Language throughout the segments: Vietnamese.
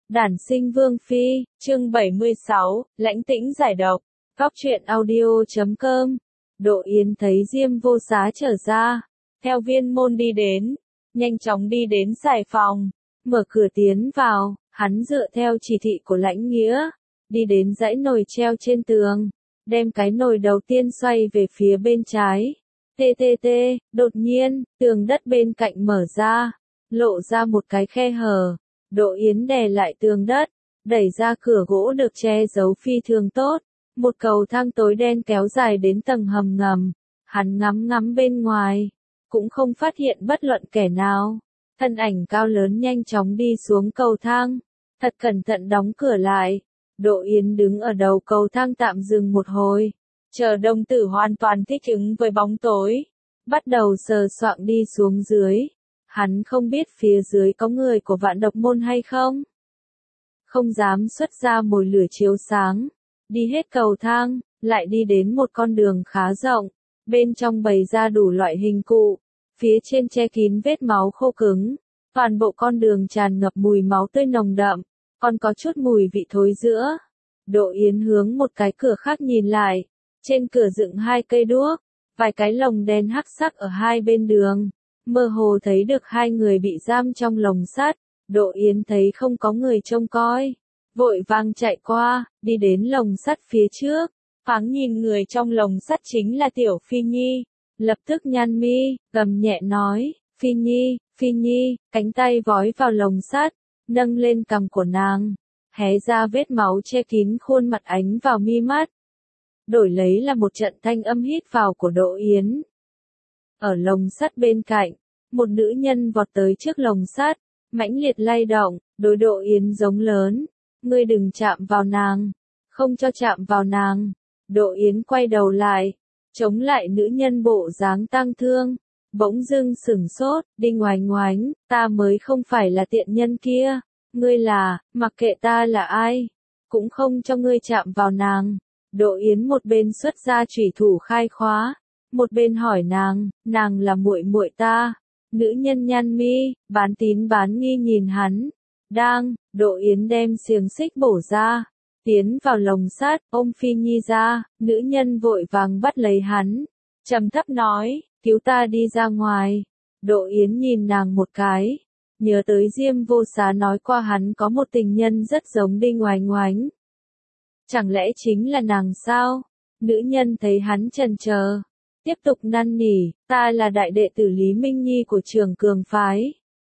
Đản sinh Vương Phi, chương 76, lãnh tĩnh giải độc, góc truyện audio.com. Độ Yến thấy Diêm Vô Xá trở ra, theo viên môn đi đến, nhanh chóng đi đến xài phòng, mở cửa tiến vào, hắn dựa theo chỉ thị của lãnh nghĩa, đi đến dãy nồi treo trên tường, đem cái nồi đầu tiên xoay về phía bên trái. Đột nhiên, tường đất bên cạnh mở ra, lộ ra một cái khe hở. Độ Yến đè lại tường đất, đẩy ra cửa gỗ được che giấu phi thường tốt, một cầu thang tối đen kéo dài đến tầng hầm ngầm. Hắn ngắm bên ngoài, cũng không phát hiện bất luận kẻ nào. Thân ảnh cao lớn nhanh chóng đi xuống cầu thang, thật cẩn thận đóng cửa lại. Độ Yến đứng ở đầu cầu thang tạm dừng một hồi, chờ đồng tử hoàn toàn thích ứng với bóng tối, bắt đầu sờ soạng đi xuống dưới. Hắn không biết phía dưới có người của Vạn Độc Môn hay không. Không dám xuất ra mồi lửa chiếu sáng. Đi hết cầu thang, lại đi đến một con đường khá rộng. Bên trong bày ra đủ loại hình cụ. Phía trên che kín vết máu khô cứng. Toàn bộ con đường tràn ngập mùi máu tươi nồng đậm. Còn có chút mùi vị thối giữa. Độ Yến hướng một cái cửa khác nhìn lại. Trên cửa dựng hai cây đuốc. Vài cái lồng đen hắc sắc ở hai bên đường. Mơ hồ thấy được hai người bị giam trong lồng sắt. Độ Yến thấy không có người trông coi, vội vàng chạy qua, đi đến lồng sắt phía trước, thoáng nhìn người trong lồng sắt chính là Tiểu Phi Nhi, lập tức nhăn mi, gầm nhẹ nói, Phi Nhi, cánh tay vói vào lồng sắt, nâng lên cằm của nàng, hé ra vết máu che kín khuôn mặt ánh vào mi mắt. Đổi lấy là một trận thanh âm hít vào của Độ Yến. Ở lồng sắt bên cạnh, một nữ nhân vọt tới trước lồng sắt, mãnh liệt lay động, đối Độ Yến giống lớn, ngươi đừng chạm vào nàng, không cho chạm vào nàng. Độ Yến quay đầu lại, chống lại nữ nhân bộ dáng tang thương, bỗng dưng sửng sốt, đi ngoảnh, ta mới không phải là tiện nhân kia, ngươi là, mặc kệ ta là ai, cũng không cho ngươi chạm vào nàng. Độ Yến một bên xuất ra chủy thủ khai khóa, một bên hỏi nàng là muội muội ta. Nữ nhân nhăn mi, bán tín bán nghi nhìn hắn. Độ Yến đem xiềng xích bổ ra, tiến vào lồng sắt, ôm Phi Nhi ra, nữ nhân vội vàng bắt lấy hắn, trầm thấp nói, cứu ta đi ra ngoài. Độ Yến nhìn nàng một cái, nhớ tới Diêm Vô Xá nói qua hắn có một tình nhân rất giống Đinh Oánh. Chẳng lẽ chính là nàng sao? Nữ nhân thấy hắn chần chờ, tiếp tục năn nỉ, ta là đại đệ tử Lý Minh Nhi của Trường Cường Phái.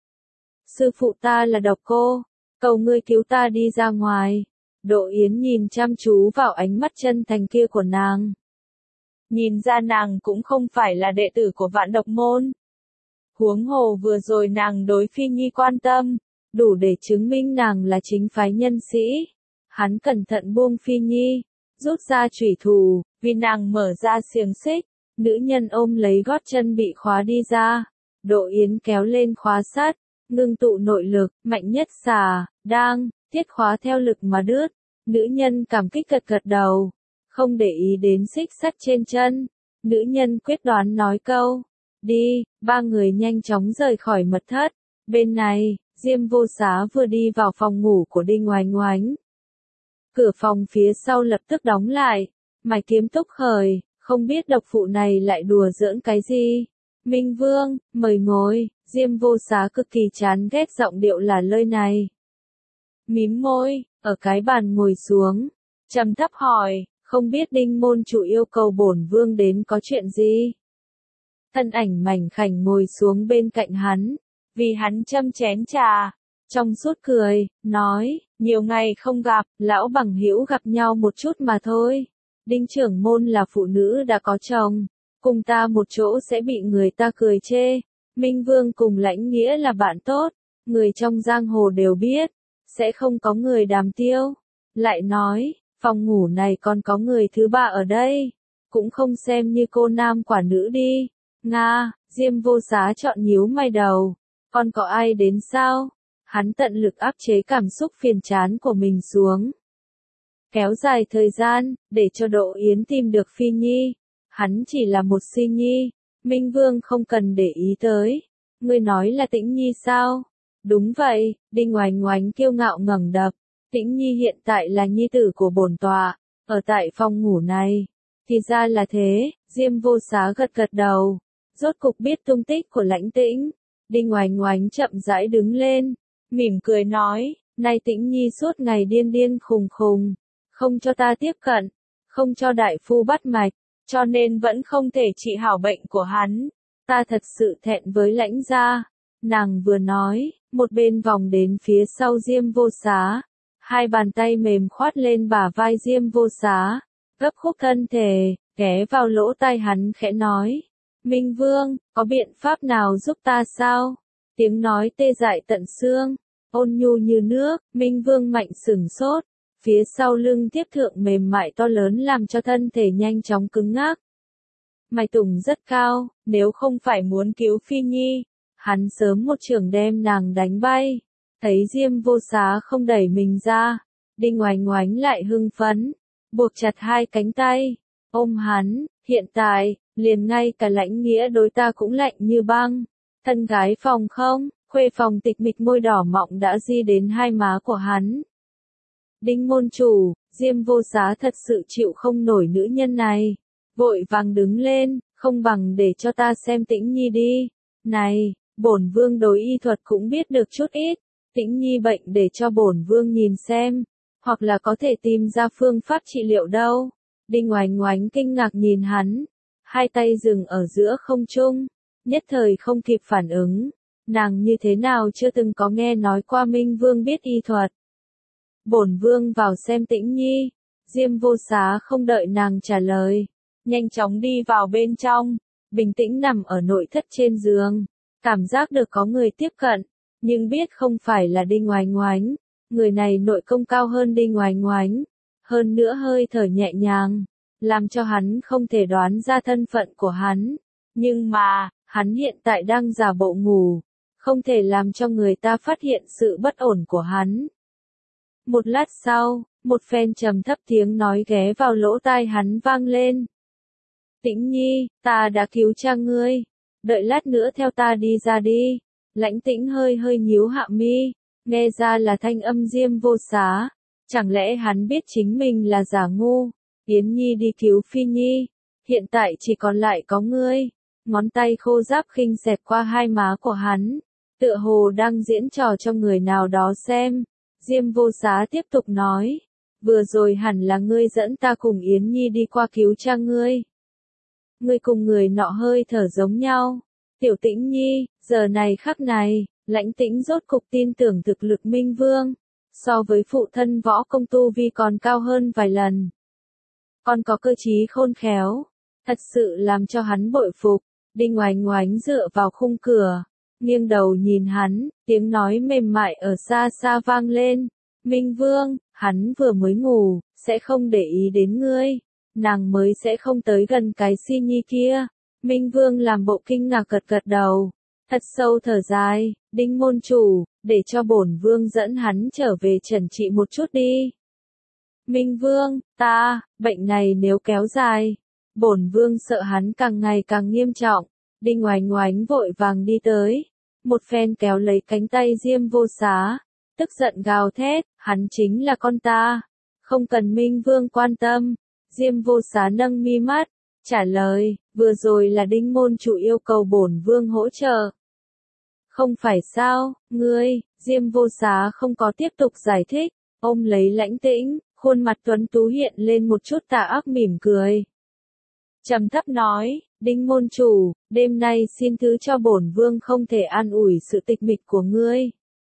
Sư phụ ta là Độc Cô, cầu ngươi cứu ta đi ra ngoài. Độ Yến nhìn chăm chú vào ánh mắt chân thành kia của nàng. Nhìn ra nàng cũng không phải là đệ tử của Vạn Độc Môn. Huống hồ vừa rồi nàng đối Phi Nhi quan tâm, đủ để chứng minh nàng là chính phái nhân sĩ. Hắn cẩn thận buông Phi Nhi, rút ra chủy thủ, vì nàng mở ra xiềng xích. Nữ nhân ôm lấy gót chân bị khóa đi ra. Độ Yến kéo lên khóa sắt, ngưng tụ nội lực, mạnh nhất xà, thiết khóa theo lực mà đứt. Nữ nhân cảm kích gật đầu, không để ý đến xích sắt trên chân. Nữ nhân quyết đoán nói câu, đi, ba người nhanh chóng rời khỏi mật thất. Bên này, Diêm Vô Xá vừa đi vào phòng ngủ của Đinh Oánh. Cửa phòng phía sau lập tức đóng lại, mày kiếm túc khởi. Không biết độc phụ này lại đùa giỡn cái gì. Minh Vương, mời ngồi. Diêm Vô Xá cực kỳ chán ghét giọng điệu là lơi này. Mím môi, ở cái bàn ngồi xuống, trầm thấp hỏi, không biết Đinh môn chủ yêu cầu bổn vương đến có chuyện gì. Thân ảnh mảnh khảnh ngồi xuống bên cạnh hắn, vì hắn châm chén trà, trong suốt cười, nói, nhiều ngày không gặp, lão bằng hữu gặp nhau một chút mà thôi. Đinh trưởng môn là phụ nữ đã có chồng, cùng ta một chỗ sẽ bị người ta cười chê. Minh Vương cùng lãnh nghĩa là bạn tốt, người trong giang hồ đều biết, sẽ không có người đàm tiếu. Lại nói, phòng ngủ này còn có người thứ ba ở đây, cũng không xem như cô nam quả nữ đi. Nga, Diêm Vô Xá chọn nhíu mày đầu, còn có ai đến sao? Hắn tận lực áp chế cảm xúc phiền chán của mình xuống. Kéo dài thời gian, để cho Độ Yến tìm được Phi Nhi. Hắn chỉ là một si nhi, Minh Vương không cần để ý tới. Ngươi nói là Tĩnh Nhi sao? Đúng vậy, Đinh Oánh Oánh kiêu ngạo ngẩng đập. Tĩnh Nhi hiện tại là nhi tử của bổn tọa, ở tại phòng ngủ này. Thì ra là thế, Diêm Vô Xá gật gật đầu. Rốt cục biết tung tích của Lãnh Tĩnh. Đinh Oánh Oánh chậm rãi đứng lên, mỉm cười nói, nay Tĩnh Nhi suốt ngày điên điên khùng khùng, không cho ta tiếp cận, không cho đại phu bắt mạch, cho nên vẫn không thể trị hảo bệnh của hắn. Ta thật sự thẹn với Lãnh gia. Nàng vừa nói, một bên vòng đến phía sau Diêm Vô Xá, hai bàn tay mềm khoát lên bả vai Diêm Vô Xá, gấp khúc thân thể, ghé vào lỗ tai hắn khẽ nói, Minh Vương, có biện pháp nào giúp ta sao? Tiếng nói tê dại tận xương, ôn nhu như nước, Minh Vương mạnh sửng sốt, phía sau lưng tiếp thượng mềm mại to lớn làm cho thân thể nhanh chóng cứng ngắc. Mạch Tùng rất cao, nếu không phải muốn cứu Phi Nhi, hắn sớm một chưởng đem nàng đánh bay. Thấy Diêm Vô Xá không đẩy mình ra, Đinh Oánh Oánh lại hưng phấn, buộc chặt hai cánh tay, ôm hắn, hiện tại, liền ngay cả Lãnh Nghĩa đối ta cũng lạnh như băng. Thân gái phòng không, khuê phòng tịch mịch môi đỏ mọng đã di đến hai má của hắn. Đinh môn chủ, Diêm Vô Xá thật sự chịu không nổi nữ nhân này, vội vàng đứng lên, không bằng để cho ta xem Tĩnh Nhi đi. Này, bổn vương đối y thuật cũng biết được chút ít, Tĩnh Nhi bệnh để cho bổn vương nhìn xem, hoặc là có thể tìm ra phương pháp trị liệu đâu. Đinh Oánh Oánh kinh ngạc nhìn hắn, hai tay dừng ở giữa không trung, nhất thời không kịp phản ứng, nàng như thế nào chưa từng có nghe nói qua Minh Vương biết y thuật. Bổn vương vào xem Tĩnh Nhi. Diêm Vô Xá không đợi nàng trả lời, nhanh chóng đi vào bên trong, bình tĩnh nằm ở nội thất trên giường, cảm giác được có người tiếp cận, nhưng biết không phải là Đinh Oánh Oánh, người này nội công cao hơn Đinh Oánh Oánh, hơn nữa hơi thở nhẹ nhàng, làm cho hắn không thể đoán ra thân phận của hắn, nhưng mà, hắn hiện tại đang giả bộ ngủ, không thể làm cho người ta phát hiện sự bất ổn của hắn. Một lát sau, một phen trầm thấp tiếng nói ghé vào lỗ tai hắn vang lên. Tĩnh Nhi, ta đã cứu cha ngươi, đợi lát nữa theo ta đi ra đi. Lãnh Tĩnh hơi hơi nhíu hạ mi, nghe ra là thanh âm Diêm Vô Xá, chẳng lẽ hắn biết chính mình là giả ngu. Yến Nhi đi cứu Phi Nhi, hiện tại chỉ còn lại có ngươi. Ngón tay khô ráp khinh xẹt qua hai má của hắn, tựa hồ đang diễn trò cho người nào đó xem. Diêm Vô Xá tiếp tục nói, vừa rồi hẳn là ngươi dẫn ta cùng Yến Nhi đi qua cứu cha ngươi. Ngươi cùng người nọ hơi thở giống nhau. Tiểu Tĩnh Nhi, giờ này khắc này, Lãnh Tĩnh rốt cục tin tưởng thực lực Minh Vương, so với phụ thân võ công tu vi còn cao hơn vài lần. Còn có cơ trí khôn khéo, thật sự làm cho hắn bội phục. Đinh Oánh Oánh dựa vào khung cửa, nghiêng đầu nhìn hắn, tiếng nói mềm mại ở xa xa vang lên. Minh Vương, hắn vừa mới ngủ, sẽ không để ý đến ngươi, nàng mới sẽ không tới gần cái Si Nhi kia. Minh Vương làm bộ kinh ngạc gật gật đầu, thật sâu thở dài, Đinh môn chủ, để cho bổn vương dẫn hắn trở về trần trị một chút đi. Minh Vương, bệnh này nếu kéo dài, bổn vương sợ hắn càng ngày càng nghiêm trọng. Đinh Oánh Oánh vội vàng đi tới, một phen kéo lấy cánh tay Diêm Vô Xá, tức giận gào thét, hắn chính là con ta, không cần Minh Vương quan tâm. Diêm Vô Xá nâng mi mắt, trả lời, vừa rồi là Đinh môn chủ yêu cầu bổn vương hỗ trợ. Không phải sao, ngươi, Diêm Vô Xá không có tiếp tục giải thích, ôm lấy Lãnh Tĩnh, khuôn mặt tuấn tú hiện lên một chút tà ác mỉm cười. Trầm thấp nói, Đinh môn chủ, đêm nay xin thứ cho bổn vương không thể an ủi sự tịch mịch của ngươi.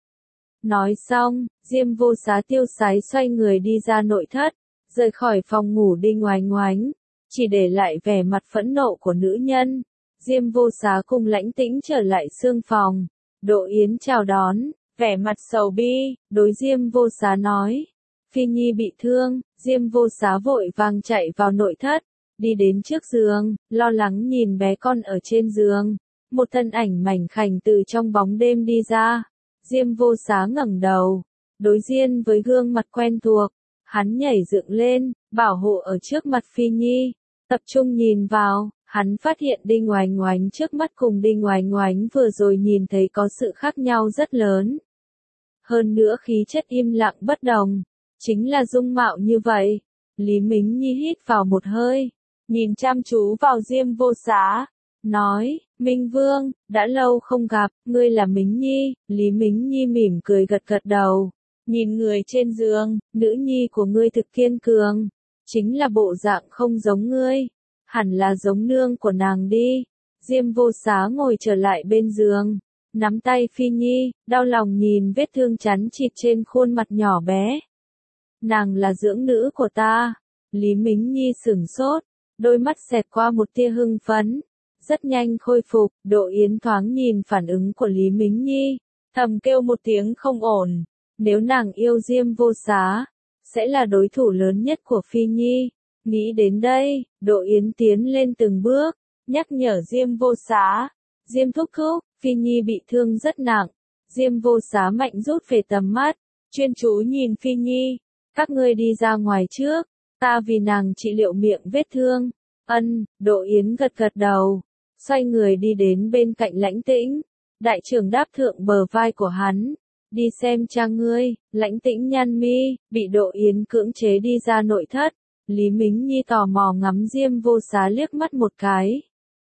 Nói xong, Diêm Vô Xá tiêu sái xoay người đi ra nội thất, rời khỏi phòng ngủ Đinh Oánh Oánh, chỉ để lại vẻ mặt phẫn nộ của nữ nhân. Diêm Vô Xá cùng Lãnh Tĩnh trở lại xương phòng, Đỗ Yến chào đón, vẻ mặt sầu bi, đối Diêm Vô Xá nói, Phi Nhi bị thương. Diêm Vô Xá vội vàng chạy vào nội thất, đi đến trước giường, lo lắng nhìn bé con ở trên giường, một thân ảnh mảnh khảnh từ trong bóng đêm đi ra. Diêm Vô Xá ngẩng đầu, đối diện với gương mặt quen thuộc, hắn nhảy dựng lên, bảo hộ ở trước mặt Phi Nhi, tập trung nhìn vào, hắn phát hiện Đinh Oánh Oánh trước mắt cùng Đinh Oánh Oánh vừa rồi nhìn thấy có sự khác nhau rất lớn. hơn nữa khí chất im lặng bất đồng, chính là dung mạo như vậy. Lý Mính Nhi hít vào một hơi, nhìn chăm chú vào Diêm Vô Xá, nói, Minh Vương, đã lâu không gặp, ngươi là Mính Nhi. Lý Mính Nhi mỉm cười gật gật đầu, nhìn người trên giường, nữ nhi của ngươi thực kiên cường, chính là bộ dạng không giống ngươi, hẳn là giống nương của nàng đi. Diêm Vô Xá ngồi trở lại bên giường, nắm tay Phi Nhi, đau lòng nhìn vết thương chắn chịt trên khuôn mặt nhỏ bé. Nàng là dưỡng nữ của ta. Lý Mính Nhi sửng sốt, đôi mắt xẹt qua một tia hưng phấn, rất nhanh khôi phục. Đỗ Yến thoáng nhìn phản ứng của Lý Mính Nhi, thầm kêu một tiếng không ổn, nếu nàng yêu Diêm Vô Xá, sẽ là đối thủ lớn nhất của Phi Nhi. Nghĩ đến đây, Đỗ Yến tiến lên từng bước, nhắc nhở Diêm Vô Xá, Diêm thúc thúc, Phi Nhi bị thương rất nặng. Diêm Vô Xá mạnh rút về tầm mắt, chuyên chú nhìn Phi Nhi, các ngươi đi ra ngoài trước, ta vì nàng trị liệu miệng vết thương. Ân, Đỗ Yến gật gật đầu, xoay người đi đến bên cạnh Lãnh Tĩnh. Đại trưởng đáp thượng bờ vai của hắn, đi xem cha ngươi. Lãnh Tĩnh nhăn mi, bị Đỗ Yến cưỡng chế đi ra nội thất. Lý Mính Nhi tò mò ngắm Diêm Vô Xá liếc mắt một cái,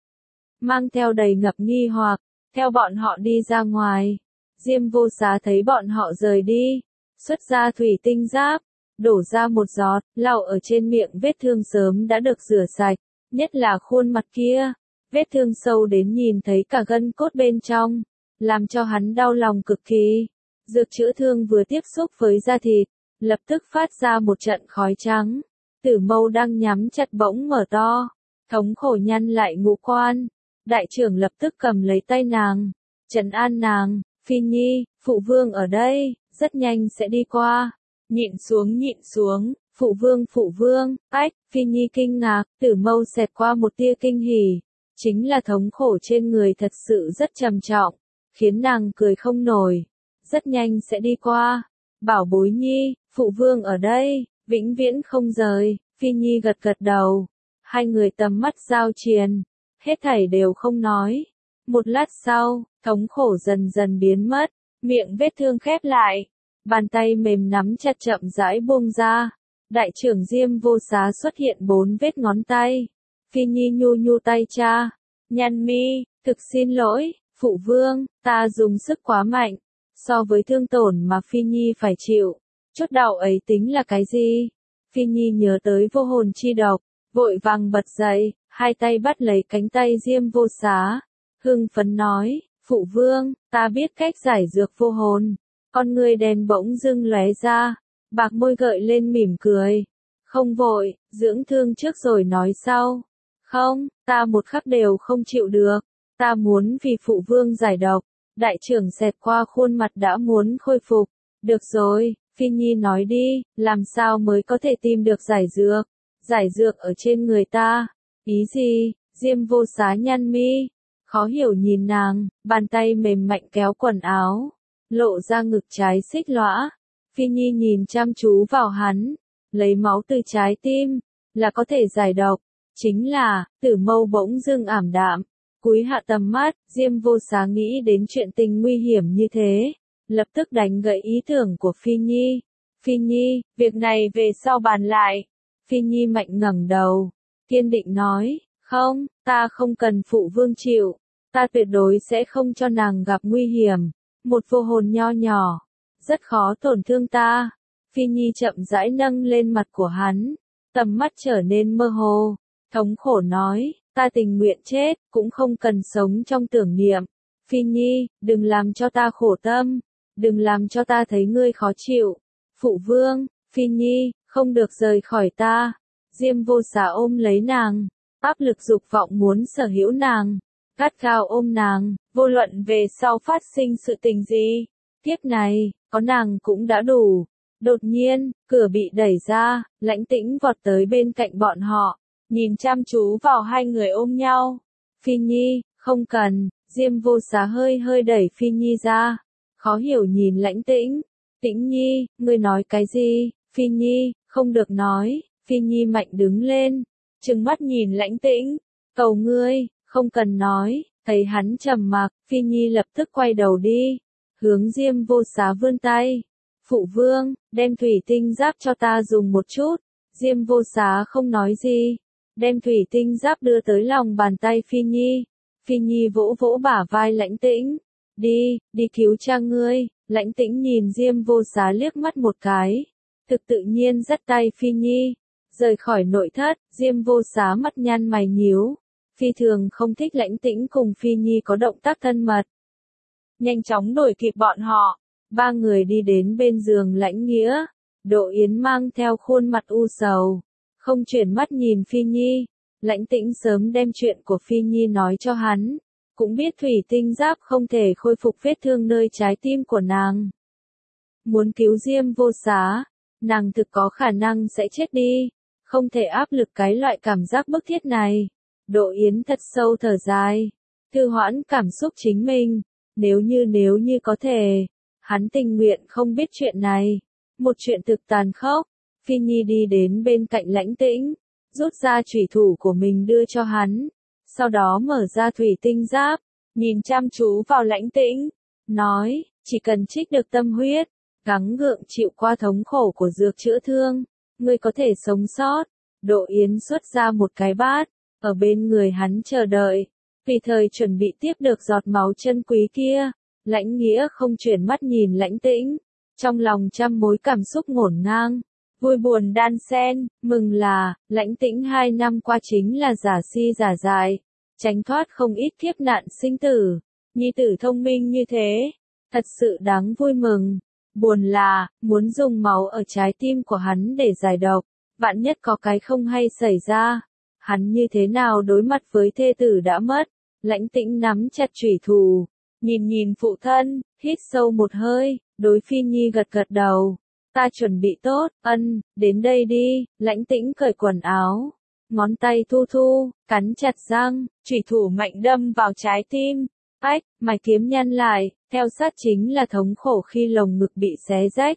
mang theo đầy ngập nghi hoặc, theo bọn họ đi ra ngoài. Diêm Vô Xá thấy bọn họ rời đi, xuất ra thủy tinh giáp, đổ ra một giọt, lau ở trên miệng vết thương sớm đã được rửa sạch, nhất là khuôn mặt kia, vết thương sâu đến nhìn thấy cả gân cốt bên trong, làm cho hắn đau lòng cực kỳ. Dược chữa thương vừa tiếp xúc với da thịt, lập tức phát ra một trận khói trắng. Tử Mâu đang nhắm chặt bỗng mở to, thống khổ nhăn lại ngũ quan. Đại trưởng lập tức cầm lấy tay nàng, trấn an nàng, Phi Nhi, phụ vương ở đây, rất nhanh sẽ đi qua. Nhịn xuống, phụ vương, ách. Phi Nhi kinh ngạc, Tử Mâu xẹt qua một tia kinh hỉ, chính là thống khổ trên người thật sự rất trầm trọng, khiến nàng cười không nổi. Rất nhanh sẽ đi qua. Bảo bối Nhi, phụ vương ở đây, vĩnh viễn không rời. Phi Nhi gật gật đầu, hai người tầm mắt giao triền, hết thảy đều không nói. Một lát sau, thống khổ dần dần biến mất, miệng vết thương khép lại, bàn tay mềm nắm chặt chậm rãi buông ra. Đại trưởng Diêm Vô Xá xuất hiện 4 vết ngón tay. Phi Nhi nhu nhu tay cha, nhăn mi, thực xin lỗi, phụ vương, ta dùng sức quá mạnh, so với thương tổn mà Phi Nhi phải chịu, chút đau ấy tính là cái gì? Phi Nhi nhớ tới vô hồn chi độc, vội vàng bật dậy, hai tay bắt lấy cánh tay Diêm Vô Xá, hưng phấn nói, phụ vương, ta biết cách giải dược vô hồn. Con người đèn bỗng dưng lóe ra, bạc môi gợi lên mỉm cười. Không vội, dưỡng thương trước rồi nói sau. Không, ta một khắc đều không chịu được, ta muốn vì phụ vương giải độc. Đại trưởng xẹt qua khuôn mặt đã muốn khôi phục. Được rồi, Phi Nhi nói đi, làm sao mới có thể tìm được giải dược? Giải dược ở trên người ta. Ý gì? Diêm Vô Xá nhăn mi, khó hiểu nhìn nàng, bàn tay mềm mạnh kéo quần áo, lộ ra ngực trái xích lõa. Phi Nhi nhìn chăm chú vào hắn, lấy máu từ trái tim, là có thể giải độc. Chính là, Tử Mâu bỗng dưng ảm đạm, cúi hạ tầm mắt. Diêm Vô Xá nghĩ đến chuyện tình nguy hiểm như thế, lập tức đánh gãy ý tưởng của Phi Nhi. Phi Nhi, việc này về sau bàn lại. Phi Nhi mạnh ngẩng đầu, kiên định nói, không, ta không cần phụ vương chịu, ta tuyệt đối sẽ không cho nàng gặp nguy hiểm. Một vô hồn nho nhỏ, rất khó tổn thương ta. Phi Nhi chậm rãi nâng lên mặt của hắn, tầm mắt trở nên mơ hồ, thống khổ nói, ta tình nguyện chết, cũng không cần sống trong tưởng niệm. Phi Nhi, đừng làm cho ta khổ tâm, đừng làm cho ta thấy ngươi khó chịu. Phụ vương, Phi Nhi, không được rời khỏi ta. Diêm Vô Xá ôm lấy nàng, áp lực dục vọng muốn sở hữu nàng, gắt gao ôm nàng, vô luận về sau phát sinh sự tình gì. Kiếp này, có nàng cũng đã đủ. Đột nhiên, cửa bị đẩy ra, Lãnh Tĩnh vọt tới bên cạnh bọn họ, nhìn chăm chú vào hai người ôm nhau. Phi Nhi, không cần. Diêm Vô Xá hơi hơi đẩy Phi Nhi ra, khó hiểu nhìn Lãnh Tĩnh. Tĩnh Nhi, ngươi nói cái gì? Phi Nhi, không được nói. Phi Nhi mạnh đứng lên, trừng mắt nhìn Lãnh Tĩnh, cầu ngươi, không cần nói. Thấy hắn trầm mặc, Phi Nhi lập tức quay đầu đi, hướng Diêm Vô Xá vươn tay. Phụ vương, đem thủy tinh giáp cho ta dùng một chút. Diêm Vô Xá không nói gì, đem thủy tinh giáp đưa tới lòng bàn tay Phi Nhi. Phi Nhi vỗ vỗ bả vai Lãnh Tĩnh. Đi cứu cha ngươi. Lãnh Tĩnh nhìn Diêm Vô Xá liếc mắt một cái. Thực tự nhiên dắt tay Phi Nhi, rời khỏi nội thất. Diêm Vô Xá mắt nhăn mày nhíu, phi thường không thích Lãnh Tĩnh cùng Phi Nhi có động tác thân mật. Nhanh chóng đuổi kịp bọn họ, ba người đi đến bên giường Lãnh Nghĩa. Đỗ Yến mang theo khuôn mặt u sầu, không chuyển mắt nhìn Phi Nhi. Lãnh Tĩnh sớm đem chuyện của Phi Nhi nói cho hắn, cũng biết thủy tinh giáp không thể khôi phục vết thương nơi trái tim của nàng. Muốn cứu Diêm Vô Xá, nàng thực có khả năng sẽ chết đi, không thể áp lực cái loại cảm giác bức thiết này. Đỗ Yến thật sâu thở dài, thư hoãn cảm xúc chính mình, nếu như có thể, hắn tình nguyện không biết chuyện này. Một chuyện thực tàn khốc. Phi Nhi đi đến bên cạnh Lãnh Tĩnh, rút ra chủy thủ của mình đưa cho hắn, sau đó mở ra thủy tinh giáp, nhìn chăm chú vào Lãnh Tĩnh, nói, chỉ cần trích được tâm huyết, gắng gượng chịu qua thống khổ của dược chữa thương, ngươi có thể sống sót. Đỗ Yến xuất ra một cái bát, ở bên người hắn chờ đợi, tùy thời chuẩn bị tiếp được giọt máu chân quý kia. Lãnh Nghĩa không chuyển mắt nhìn Lãnh Tĩnh, trong lòng trăm mối cảm xúc ngổn ngang, vui buồn đan xen. Mừng là, Lãnh Tĩnh 2 năm qua chính là giả si giả dại, tránh thoát không ít kiếp nạn sinh tử. Nhi tử thông minh như thế, thật sự đáng vui mừng. Buồn là, muốn dùng máu ở trái tim của hắn để giải độc, vạn nhất có cái không hay xảy ra, hắn như thế nào đối mặt với thê tử đã mất. Lãnh Tĩnh nắm chặt chủy thủ, nhìn phụ thân, hít sâu một hơi, đối Phi Nhi gật gật đầu. Ta chuẩn bị tốt, đến đây đi. Lãnh Tĩnh cởi quần áo, ngón tay thu thu, cắn chặt răng, chủy thủ mạnh đâm vào trái tim. Ách, mày kiếm nhăn lại, theo sát chính là thống khổ khi lồng ngực bị xé rách.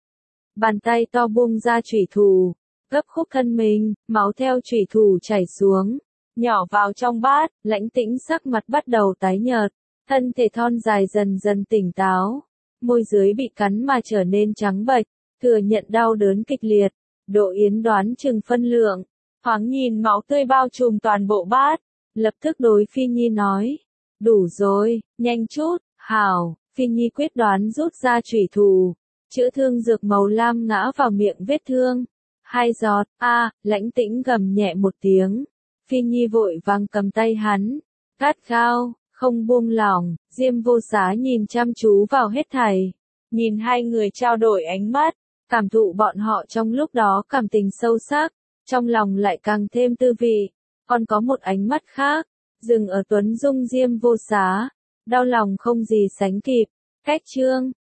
Bàn tay to buông ra chủy thủ, gấp khúc thân mình, máu theo chủy thủ chảy xuống, nhỏ vào trong bát. Lãnh Tĩnh sắc mặt bắt đầu tái nhợt, thân thể thon dài dần dần tỉnh táo, môi dưới bị cắn mà trở nên trắng bệch, thừa nhận đau đớn kịch liệt. Đỗ Yến đoán chừng phân lượng, thoáng nhìn máu tươi bao trùm toàn bộ bát, lập tức đối Phi Nhi nói, đủ rồi, nhanh chút. Hảo. Phi Nhi quyết đoán rút ra chủy thủ, chữa thương dược màu lam ngã vào miệng vết thương. 2 giọt. Lãnh Tĩnh gầm nhẹ một tiếng. Phi Nhi vội vàng cầm tay hắn, gắt gao, không buông lỏng. Diêm Vô Xá nhìn chăm chú vào hết thảy, nhìn hai người trao đổi ánh mắt, cảm thụ bọn họ trong lúc đó cảm tình sâu sắc, trong lòng lại càng thêm tư vị. Còn có một ánh mắt khác, dừng ở Tuấn Dung Diêm Vô Xá, đau lòng không gì sánh kịp. Cách chương